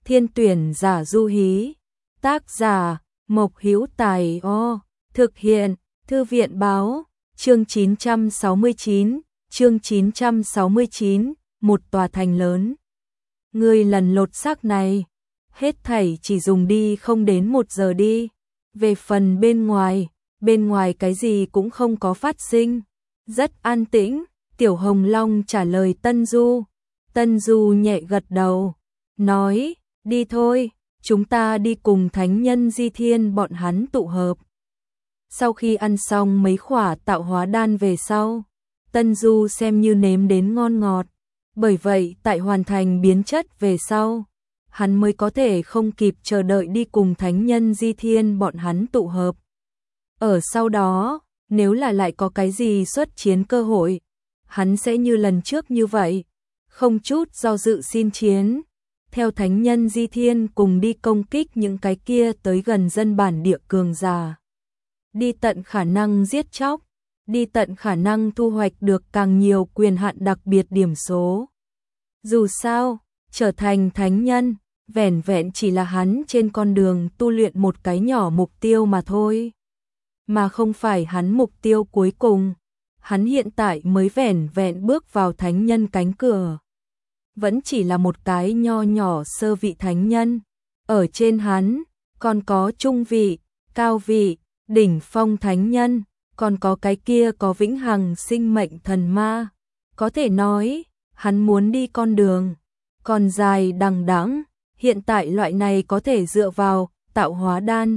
Thiên tuyển giả du hí. Tác giả Mộc Hữu Tài. Thực hiện Thư viện báo. Chương 969, chương 969, một tòa thành lớn. Ngươi lần lột xác này, hết thảy chỉ dùng đi không đến 1 giờ đi. Về phần bên ngoài cái gì cũng không có phát sinh. Rất an tĩnh, Tiểu Hồng Long trả lời Tân Du. Tân Du nhẹ gật đầu, nói, đi thôi, chúng ta đi cùng thánh nhân Di Thiên bọn hắn tụ hợp. Sau khi ăn xong mấy khỏa tạo hóa đan về sau, Tân Du xem như nếm đến ngon ngọt. Bởi vậy tại hoàn thành biến chất về sau, hắn mới có thể không kịp chờ đợi đi cùng thánh nhân Di Thiên bọn hắn tụ hợp. Ở sau đó, nếu là lại có cái gì xuất chiến cơ hội, hắn sẽ như lần trước như vậy, không chút do dự xin chiến, theo thánh nhân Di Thiên cùng đi công kích những cái kia tới gần dân bản địa cường giả. Đi tận khả năng giết chóc, đi tận khả năng thu hoạch được càng nhiều quyền hạn đặc biệt điểm số. Dù sao, trở thành thánh nhân, vẻn vẹn chỉ là hắn trên con đường tu luyện một cái nhỏ mục tiêu mà thôi. Mà không phải hắn mục tiêu cuối cùng. Hắn hiện tại mới vẻn vẹn bước vào thánh nhân cánh cửa. Vẫn chỉ là một cái nho nhỏ sơ vị thánh nhân. Ở trên hắn, còn có trung vị, cao vị, đỉnh phong thánh nhân, còn có cái kia có vĩnh hằng sinh mệnh thần ma. Có thể nói, hắn muốn đi con đường còn dài đằng đẵng, hiện tại loại này có thể dựa vào tạo hóa đan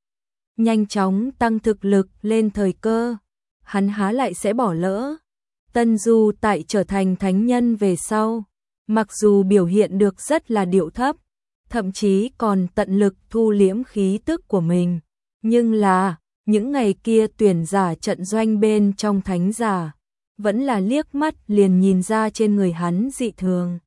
nhanh chóng tăng thực lực lên thời cơ, hắn há lại sẽ bỏ lỡ. Tân Du tại trở thành thánh nhân về sau, mặc dù biểu hiện được rất là điệu thấp, thậm chí còn tận lực thu liễm khí tức của mình, nhưng là những ngày kia tuyển giả trận doanh bên trong thánh giả, vẫn là liếc mắt liền nhìn ra trên người hắn dị thường.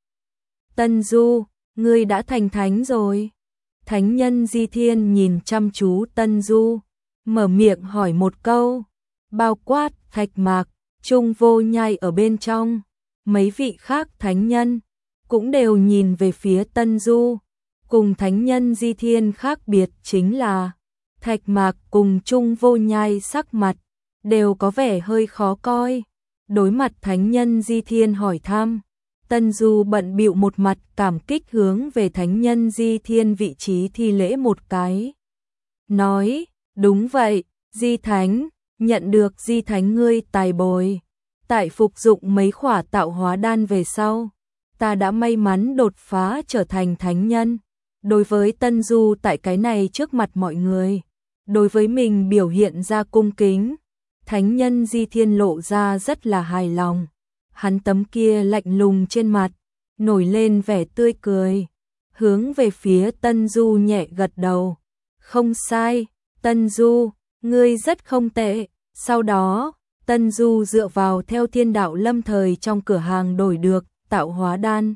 Tân Du, ngươi đã thành thánh rồi. Thánh nhân Di Thiên nhìn chăm chú Tân Du, mở miệng hỏi một câu. Bao quát Thạch Mạc, Trung Vô Nhai ở bên trong, mấy vị khác thánh nhân cũng đều nhìn về phía Tân Du. Cùng thánh nhân Di Thiên khác biệt chính là Thạch Mạc cùng Trung Vô Nhai sắc mặt đều có vẻ hơi khó coi. Đối mặt thánh nhân Di Thiên hỏi thăm, Tân Du bận bịu một mặt cảm kích hướng về thánh nhân Di Thiên vị trí thi lễ một cái. Nói, đúng vậy, Di Thánh, nhận được Di Thánh ngươi tài bồi. Tại phục dụng mấy khỏa tạo hóa đan về sau, ta đã may mắn đột phá trở thành thánh nhân. Đối với Tân Du tại cái này trước mặt mọi người, đối với mình biểu hiện ra cung kính, thánh nhân Di Thiên lộ ra rất là hài lòng. Hắn tấm kia lạnh lùng trên mặt, nổi lên vẻ tươi cười, hướng về phía Tân Du nhẹ gật đầu. Không sai, Tân Du, ngươi rất không tệ. Sau đó, Tân Du dựa vào theo thiên đạo lâm thời trong cửa hàng đổi được tạo hóa đan.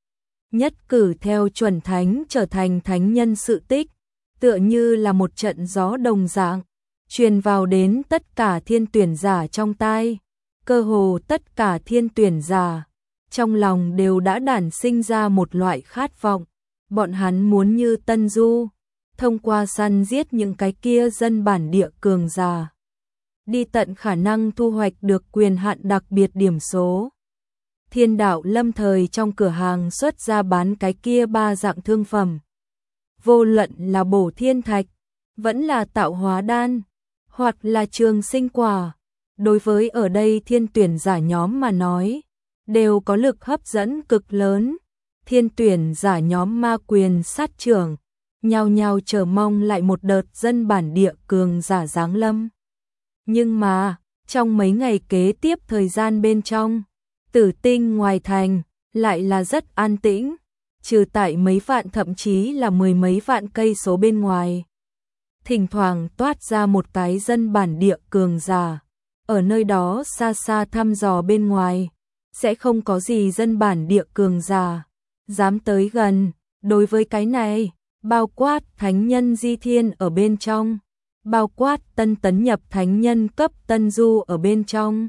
Nhất cử theo chuẩn thánh trở thành thánh nhân sự tích, tựa như là một trận gió đồng dạng, truyền vào đến tất cả thiên tuyển giả trong tai. Cơ hồ tất cả thiên tuyển giả trong lòng đều đã đản sinh ra một loại khát vọng, bọn hắn muốn như Tân Du, thông qua săn giết những cái kia dân bản địa cường giả, đi tận khả năng thu hoạch được quyền hạn đặc biệt điểm số. Thiên đạo lâm thời trong cửa hàng xuất ra bán cái kia 3 dạng thương phẩm. Vô luận là bổ thiên thạch, vẫn là tạo hóa đan, hoặc là trường sinh quả. Đối với ở đây thiên tuyển giả nhóm mà nói, đều có lực hấp dẫn cực lớn. Thiên tuyển giả nhóm ma quyền sát trưởng, nhao nhao chờ mong lại một đợt dân bản địa cường giả giáng lâm. Nhưng mà, trong mấy ngày kế tiếp thời gian bên trong, Tử Tinh ngoài thành lại là rất an tĩnh, trừ tại mấy vạn thậm chí là 10 mấy vạn cây số bên ngoài. Thỉnh thoảng toát ra một cái dân bản địa cường giả. Ở nơi đó xa xa thăm dò bên ngoài, sẽ không có gì dân bản địa cường giả dám tới gần. Đối với cái này, bao quát thánh nhân Di Thiên ở bên trong, bao quát tân tấn nhập thánh nhân cấp Tân Du ở bên trong.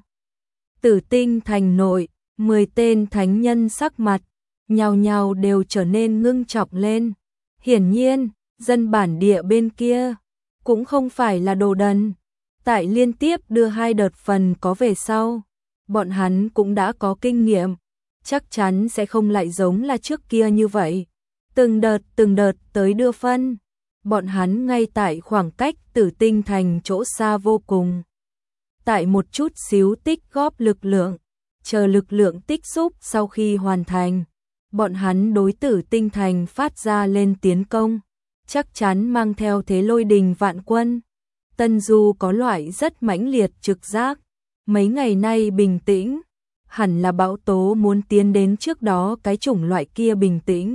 Tử Tinh thành nội, 10 tên thánh nhân sắc mặt nhao nhao đều trở nên ngưng trọng lên. Hiển nhiên, dân bản địa bên kia cũng không phải là đồ đần. Tại liên tiếp đưa 2 đợt phần có về sau, bọn hắn cũng đã có kinh nghiệm, chắc chắn sẽ không lại giống là trước kia như vậy. Từng đợt tới đưa phân, bọn hắn ngay tại khoảng cách Tử Tinh Thành chỗ xa vô cùng. Tại một chút xíu tích góp lực lượng, chờ lực lượng tích xúc sau khi hoàn thành, bọn hắn đối Tử Tinh Thành phát ra lên tiến công, chắc chắn mang theo thế lôi đình vạn quân. Tân Du có loại rất mãnh liệt trực giác, mấy ngày nay bình tĩnh, hẳn là bão tố muốn tiến đến trước đó cái chủng loại kia bình tĩnh.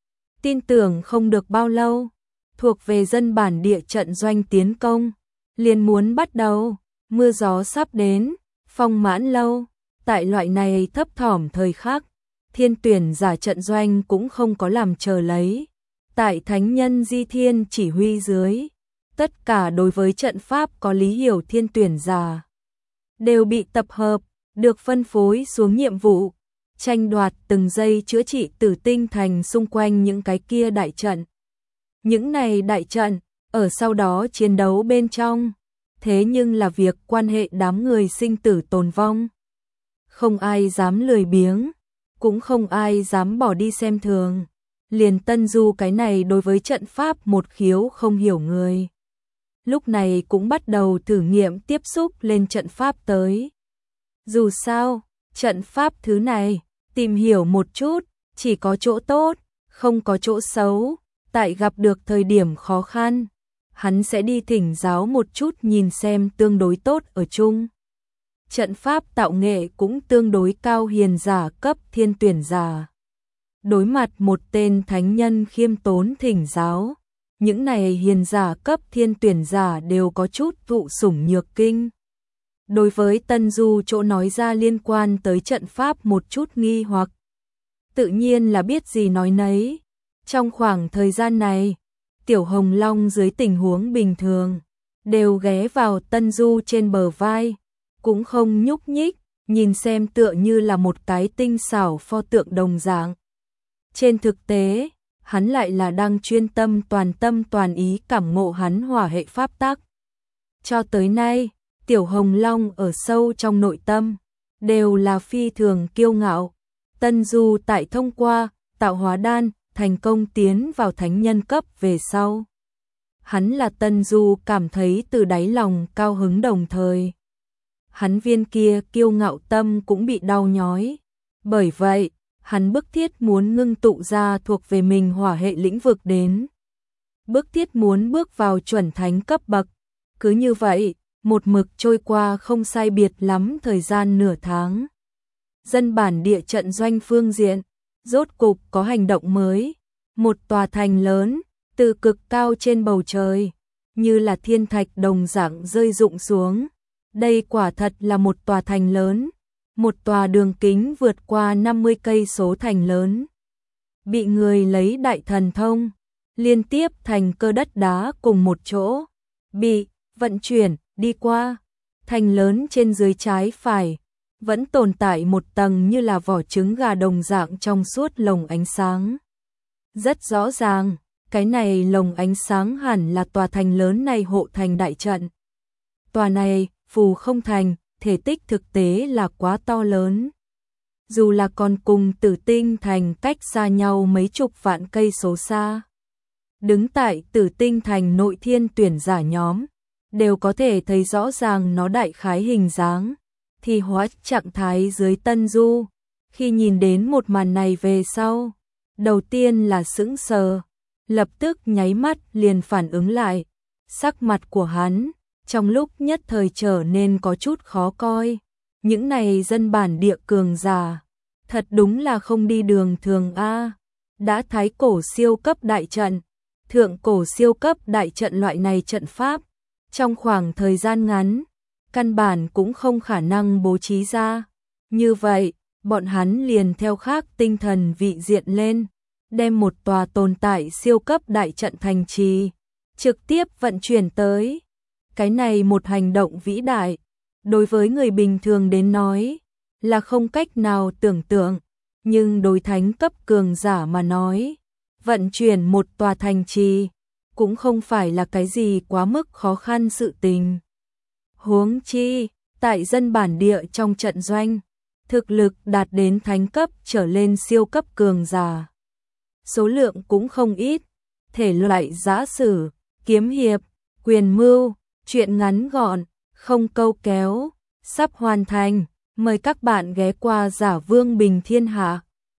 Tin tưởng không được bao lâu, thuộc về dân bản địa trận doanh tiến công, liền muốn bắt đầu, mưa gió sắp đến, phong mãn lâu, tại loại này thấp thỏm thời khắc, Thiên Tuyển giả trận doanh cũng không có làm chờ lấy. Tại thánh nhân Di Thiên chỉ huy dưới, tất cả đối với trận pháp có lý hiểu Thiên Tuyển giả đều bị tập hợp, được phân phối xuống nhiệm vụ, tranh đoạt từng giây chữa trị Tử Tinh Thành xung quanh những cái kia đại trận. Những này đại trận, ở sau đó chiến đấu bên trong, thế nhưng là việc quan hệ đám người sinh tử tồn vong. Không ai dám lười biếng, cũng không ai dám bỏ đi xem thường. Liền Tân Du cái này đối với trận pháp một khiếu không hiểu người, lúc này cũng bắt đầu thử nghiệm tiếp xúc lên trận pháp tới. Dù sao, trận pháp thứ này, tìm hiểu một chút, chỉ có chỗ tốt, không có chỗ xấu. Tại gặp được thời điểm khó khăn, hắn sẽ đi thỉnh giáo một chút nhìn xem tương đối tốt ở chung. Trận pháp tạo nghệ cũng tương đối cao hiền giả cấp Thiên Tuyển giả. Đối mặt một tên thánh nhân khiêm tốn thỉnh giáo, những này hiền giả cấp Thiên Tuyển giả đều có chút thụ sủng nhược kinh. Đối với Tân Du chỗ nói ra liên quan tới trận pháp một chút nghi hoặc, tự nhiên là biết gì nói nấy. Trong khoảng thời gian này, Tiểu Hồng Long dưới tình huống bình thường, đều ghé vào Tân Du trên bờ vai, cũng không nhúc nhích, nhìn xem tựa như là một cái tinh xảo pho tượng đồng dạng. Trên thực tế, hắn lại là đang chuyên tâm toàn ý cảm ngộ hắn hỏa hệ pháp tắc. Cho tới nay, Tiểu Hồng Long ở sâu trong nội tâm, đều là phi thường kiêu ngạo. Tân Du tại thông qua tạo hóa đan, thành công tiến vào thánh nhân cấp về sau. Hắn là Tân Du cảm thấy từ đáy lòng cao hứng đồng thời. Hắn viên kia kiêu ngạo tâm cũng bị đau nhói. Bởi vậy, hắn bức thiết muốn ngưng tụ ra thuộc về mình hỏa hệ lĩnh vực đến. Bức thiết muốn bước vào chuẩn thánh cấp bậc. Cứ như vậy, một mực trôi qua không sai biệt lắm thời gian nửa tháng. Dân bản địa trận doanh phương diện, rốt cục có hành động mới. Một tòa thành lớn, từ cực cao trên bầu trời, như là thiên thạch đồng dạng rơi rụng xuống. Đây quả thật là một tòa thành lớn, một tòa đường kính vượt qua 50 cây số thành lớn. Bị người lấy đại thần thông, liên tiếp thành cơ đất đá cùng một chỗ, bị vận chuyển đi qua. Thành lớn trên dưới trái phải, vẫn tồn tại một tầng như là vỏ trứng gà đồng dạng trong suốt lồng ánh sáng. Rất rõ ràng, cái này lồng ánh sáng hẳn là tòa thành lớn này hộ thành đại trận. Tòa này, phù không thành, thể tích thực tế là quá to lớn. Dù là còn cùng Tử Tinh Thành cách xa nhau mấy chục vạn cây số xa. Đứng tại Tử Tinh Thành nội Thiên Tuyển giả nhóm, đều có thể thấy rõ ràng nó đại khái hình dáng. Thì hóa trạng thái dưới Tân Du, khi nhìn đến một màn này về sau, đầu tiên là sững sờ, lập tức nháy mắt liền phản ứng lại. Sắc mặt của hắn, trong lúc nhất thời trở nên có chút khó coi. Những này dân bản địa cường giả, thật đúng là không đi đường thường a. Đã thái cổ siêu cấp đại trận, thượng cổ siêu cấp đại trận loại này trận pháp, trong khoảng thời gian ngắn, căn bản cũng không khả năng bố trí ra. Như vậy, bọn hắn liền theo khác tinh thần vị diện lên, đem một tòa tồn tại siêu cấp đại trận thành trì, trực tiếp vận chuyển tới. Cái này một hành động vĩ đại, đối với người bình thường đến nói, là không cách nào tưởng tượng, nhưng đối thánh cấp cường giả mà nói, vận chuyển một tòa thành trì cũng không phải là cái gì quá mức khó khăn sự tình. Huống chi, tại dân bản địa trong trận doanh, thực lực đạt đến thánh cấp trở lên siêu cấp cường giả. Số lượng cũng không ít, thể loại giã sử, kiếm hiệp, quyền mưu, truyện ngắn gọn, không câu kéo, sắp hoàn thành. Mời các bạn ghé qua Giả Vương Bình Thiên Hạ.